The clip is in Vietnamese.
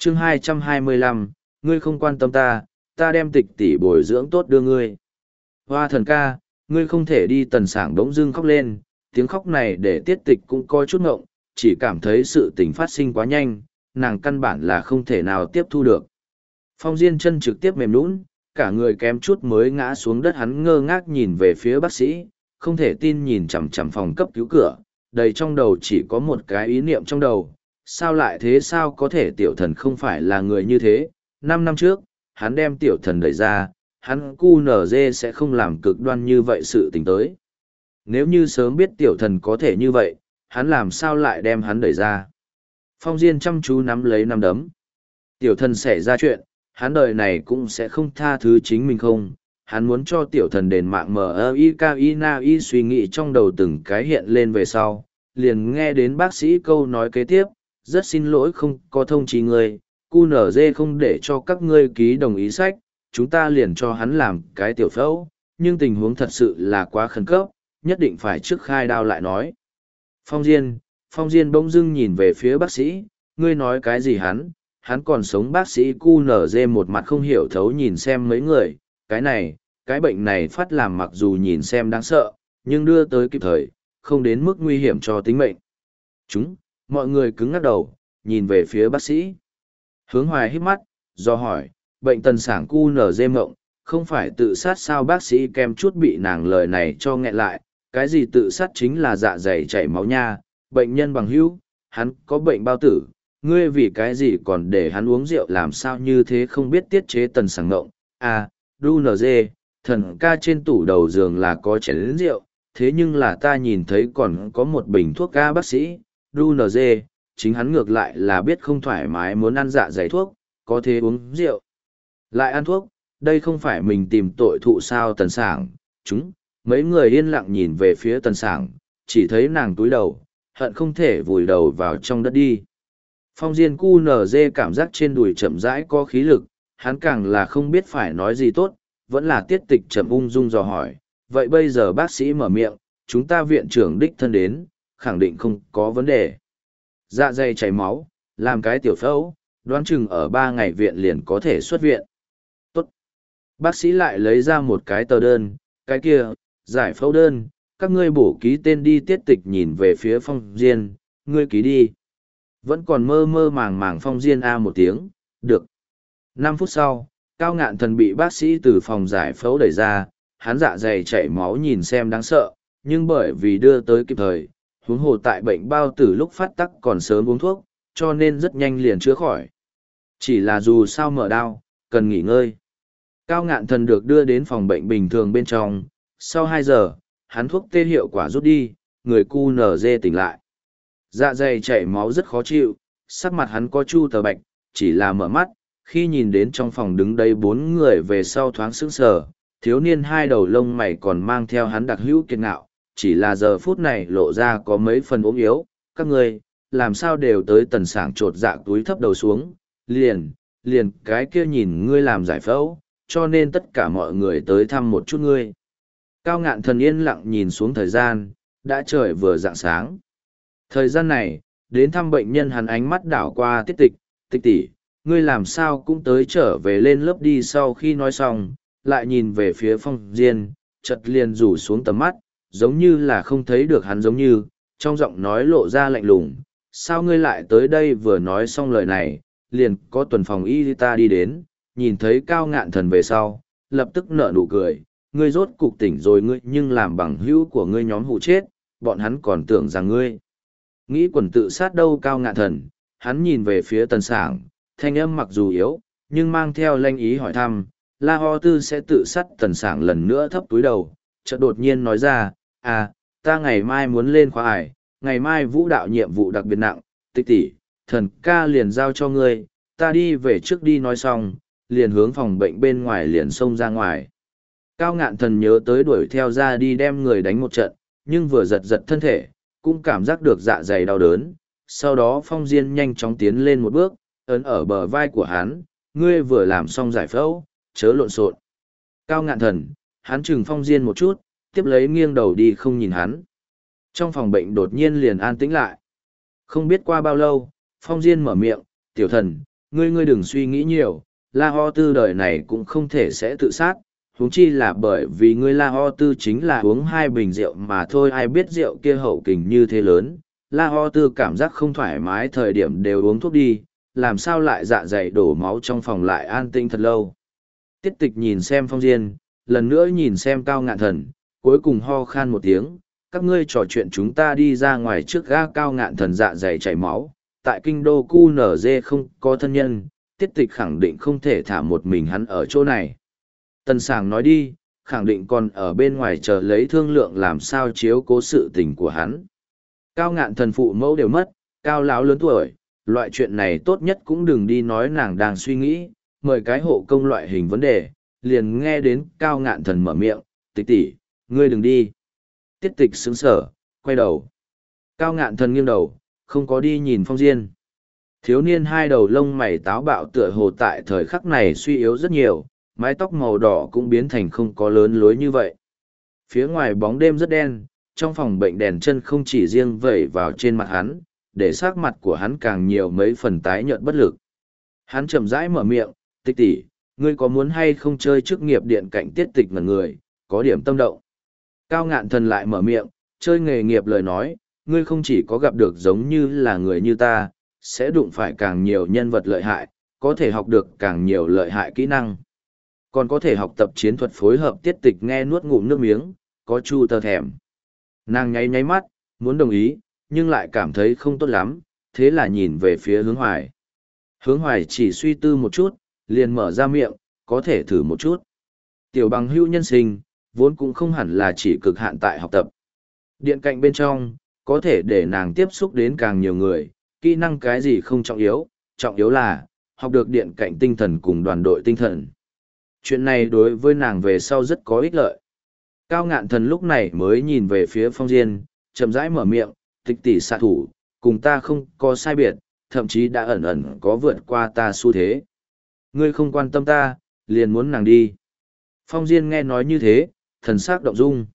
chương 225, ngươi không quan tâm ta, ta đem tịch tỷ bồi dưỡng tốt đưa ngươi. Hoa thần ca, ngươi không thể đi. Tần Sảng bỗng dưng khóc lên, tiếng khóc này để Tiết Tịch cũng có chút ngộng, chỉ cảm thấy sự tình phát sinh quá nhanh, nàng căn bản là không thể nào tiếp thu được. Phong Diên chân trực tiếp mềm nhũn, cả người kém chút mới ngã xuống đất, hắn ngơ ngác nhìn về phía bác sĩ, không thể tin nhìn chằm chằm phòng cấp cứu cửa, đầy trong đầu chỉ có một cái ý niệm trong đầu, sao lại thế, sao có thể tiểu thần không phải là người như thế. 5 năm trước, hắn đem tiểu thần đẩy ra, hắn QNZ sẽ không làm cực đoan như vậy sự tình tới. Nếu như sớm biết tiểu thần có thể như vậy, hắn làm sao lại đem hắn đẩy ra. Phong Diên chăm chú nắm lấy nắm đấm. Tiểu thần xảy ra chuyện, hắn đời này cũng sẽ không tha thứ chính mình không. Hắn muốn cho tiểu thần đền mạng MIKINAI, suy nghĩ trong đầu từng cái hiện lên về sau. Liền nghe đến bác sĩ câu nói kế tiếp, rất xin lỗi không có thông chí người, QNZ không để cho các ngươi ký đồng ý sách, chúng ta liền cho hắn làm cái tiểu phẫu, nhưng tình huống thật sự là quá khẩn cấp, nhất định phải trước khai đao lại nói. Phong Diên bỗng dưng nhìn về phía bác sĩ, ngươi nói cái gì hắn còn sống. Bác sĩ QNZ một mặt không hiểu thấu nhìn xem mấy người, cái bệnh này phát làm mặc dù nhìn xem đáng sợ, nhưng đưa tới kịp thời, không đến mức nguy hiểm cho tính mệnh. Mọi người cứng ngắc đầu, nhìn về phía bác sĩ. Hướng Hoài hít mắt, do hỏi, bệnh Tần Sảng QNZ mộng, không phải tự sát sao? Bác sĩ kem chút bị nàng lời này cho nghẹn lại, cái gì tự sát, chính là dạ dày chảy máu nha, bệnh nhân bằng hữu, hắn có bệnh bao tử, ngươi vì cái gì còn để hắn uống rượu, làm sao như thế không biết tiết chế. Tần Sảng ngộng, DUNZ, thần ca trên tủ đầu giường là có chén rượu, thế nhưng là ta nhìn thấy còn có một bình thuốc ca. Bác sĩ, DUNZ, chính hắn ngược lại là biết không thoải mái muốn ăn dạ dày thuốc, có thể uống rượu lại ăn thuốc, đây không phải mình tìm tội thụ sao? Tần Sảng, mấy người yên lặng nhìn về phía Tần Sảng, chỉ thấy nàng túi đầu, hận không thể vùi đầu vào trong đất đi. Phong Diên QNZ cảm giác trên đùi chậm rãi có khí lực, hắn càng là không biết phải nói gì tốt, vẫn là Tiết Tịch chậm ung dung dò hỏi, vậy bây giờ bác sĩ mở miệng, chúng ta viện trưởng đích thân đến, khẳng định không có vấn đề. Dạ dày chảy máu, làm cái tiểu phẫu, đoán chừng ở 3 ngày viện liền có thể xuất viện. Tốt. Bác sĩ lại lấy ra một cái tờ đơn, cái kia, giải phẫu đơn, các ngươi bổ ký tên đi. Tiết Tịch nhìn về phía Phong Diên, ngươi ký đi. Vẫn còn mơ mơ màng màng. Phong Diên một tiếng, được. 5 phút sau, Cao Ngạn Thần bị bác sĩ từ phòng giải phẫu đẩy ra, hắn dạ dày chảy máu nhìn xem đáng sợ, nhưng bởi vì đưa tới kịp thời, huống hồ tại bệnh bao tử lúc phát tắc còn sớm uống thuốc, cho nên rất nhanh liền chữa khỏi. Chỉ là dù sao mở đau, cần nghỉ ngơi. Cao Ngạn Thần được đưa đến phòng bệnh bình thường bên trong, sau 2 giờ, hắn thuốc tê hiệu quả rút đi, người QNZ tỉnh lại. Dạ dày chảy máu rất khó chịu, sắc mặt hắn có chu tờ bạch, chỉ là mở mắt, khi nhìn đến trong phòng đứng đây 4 người về sau thoáng sững sờ, thiếu niên 2 đầu lông mày còn mang theo hắn đặc hữu kiệt ngạo, chỉ là giờ phút này lộ ra có mấy phần ốm yếu. Các ngươi làm sao đều tới? Tần Sảng trột dạ túi thấp đầu xuống, liền cái kia nhìn ngươi làm giải phẫu, cho nên tất cả mọi người tới thăm một chút ngươi. Cao Ngạn Thần yên lặng nhìn xuống thời gian, đã trời vừa rạng sáng. Thời gian này, đến thăm bệnh nhân hắn ánh mắt đảo qua Tiết Tịch, Tịch tỷ, ngươi làm sao cũng tới trở về lên lớp đi. Sau khi nói xong, lại nhìn về phía Phong Diên, chợt liền rủ xuống tầm mắt, giống như là không thấy được hắn giống như, trong giọng nói lộ ra lạnh lùng, sao ngươi lại tới đây? Vừa nói xong lời này, liền có tuần phòng y ta đi đến, nhìn thấy Cao Ngạn Thần về sau, lập tức nở nụ cười, ngươi rốt cục tỉnh rồi. Ngươi nhưng làm bằng hữu của ngươi nhóm hụ chết, bọn hắn còn tưởng rằng ngươi nghĩ quần tự sát đâu. Cao Ngạn Thần, hắn nhìn về phía Tần Sảng, thanh âm mặc dù yếu, nhưng mang theo lanh ý hỏi thăm, La Ho Tư sẽ tự sát? Tần Sảng lần nữa thấp túi đầu, chợt đột nhiên nói ra, ta ngày mai muốn lên khoa ải, ngày mai vũ đạo nhiệm vụ đặc biệt nặng, Tịch tỷ, thần ca liền giao cho ngươi, ta đi về trước đi. Nói xong, liền hướng phòng bệnh bên ngoài liền xông ra ngoài. Cao Ngạn Thần nhớ tới đuổi theo ra đi đem người đánh một trận, nhưng vừa giật giật thân thể, cũng cảm giác được dạ dày đau đớn. Sau đó Phong Diên nhanh chóng tiến lên một bước, ấn ở bờ vai của hắn, ngươi vừa làm xong giải phẫu, chớ lộn xộn. Cao Ngạn Thần, hắn chừng Phong Diên một chút, tiếp lấy nghiêng đầu đi không nhìn hắn. Trong phòng bệnh đột nhiên liền an tĩnh lại. Không biết qua bao lâu, Phong Diên mở miệng, tiểu thần, Ngươi đừng suy nghĩ nhiều, La Ho Tư đời này cũng không thể sẽ tự sát, huống chi là bởi vì ngươi La Ho Tư chính là uống 2 bình rượu mà thôi, ai biết rượu kia hậu kình như thế lớn. La Ho Tư cảm giác không thoải mái thời điểm đều uống thuốc đi, làm sao lại dạ dày đổ máu trong phòng lại an tĩnh thật lâu. Tiết Tịch nhìn xem Phong Diên, lần nữa nhìn xem Cao Ngạn Thần, cuối cùng ho khan một tiếng, các ngươi trò chuyện chúng ta đi ra ngoài trước ga. Cao Ngạn Thần dạ dày chảy máu, tại kinh đô QNZ không có thân nhân, Tiết Tịch khẳng định không thể thả một mình hắn ở chỗ này. Tần Sảng nói đi, khẳng định còn ở bên ngoài chờ lấy thương lượng làm sao chiếu cố sự tình của hắn. Cao Ngạn Thần phụ mẫu đều mất, Cao lão lớn tuổi, loại chuyện này tốt nhất cũng đừng đi nói, nàng đang suy nghĩ, mời cái hộ công loại hình vấn đề, liền nghe đến Cao Ngạn Thần mở miệng, Tịch tỷ, ngươi đừng đi. Tiết Tịch sững sờ, quay đầu. Cao Ngạn Thần nghiêng đầu, không có đi nhìn Phong Diên. Thiếu niên hai đầu lông mày táo bạo tựa hồ tại thời khắc này suy yếu rất nhiều, mái tóc màu đỏ cũng biến thành không có lớn lối như vậy. Phía ngoài bóng đêm rất đen, trong phòng bệnh đèn chân không chỉ riêng vẩy vào trên mặt hắn, để sắc mặt của hắn càng nhiều mấy phần tái nhợt bất lực. Hắn chậm rãi mở miệng, Tịch tỷ, ngươi có muốn hay không chơi chức nghiệp điện cạnh? Tiết Tịch ngẩn người, có điểm tâm động. Cao Ngạn Thần lại mở miệng, chơi nghề nghiệp lời nói, ngươi không chỉ có gặp được giống như là người như ta, sẽ đụng phải càng nhiều nhân vật lợi hại, có thể học được càng nhiều lợi hại kỹ năng. Còn có thể học tập chiến thuật phối hợp. Tiết Tịch nghe nuốt ngụm nước miếng, có chu tơ thèm. Nàng nháy nháy mắt, muốn đồng ý, nhưng lại cảm thấy không tốt lắm, thế là nhìn về phía Hướng Hoài. Hướng Hoài chỉ suy tư một chút, liền mở ra miệng, có thể thử một chút. Tiểu bằng hữu nhân sinh, vốn cũng không hẳn là chỉ cực hạn tại học tập. Điện cạnh bên trong, có thể để nàng tiếp xúc đến càng nhiều người, kỹ năng cái gì không trọng yếu là, học được điện cạnh tinh thần cùng đoàn đội tinh thần. Chuyện này đối với nàng về sau rất có ích lợi. Cao Ngạn Thần lúc này mới nhìn về phía Phong Diên, chậm rãi mở miệng, Tịch tỷ xạ thủ, cùng ta không có sai biệt, thậm chí đã ẩn ẩn có vượt qua ta xu thế. Ngươi không quan tâm ta, liền muốn nàng đi. Phong Diên nghe nói như thế, thần sắc động dung.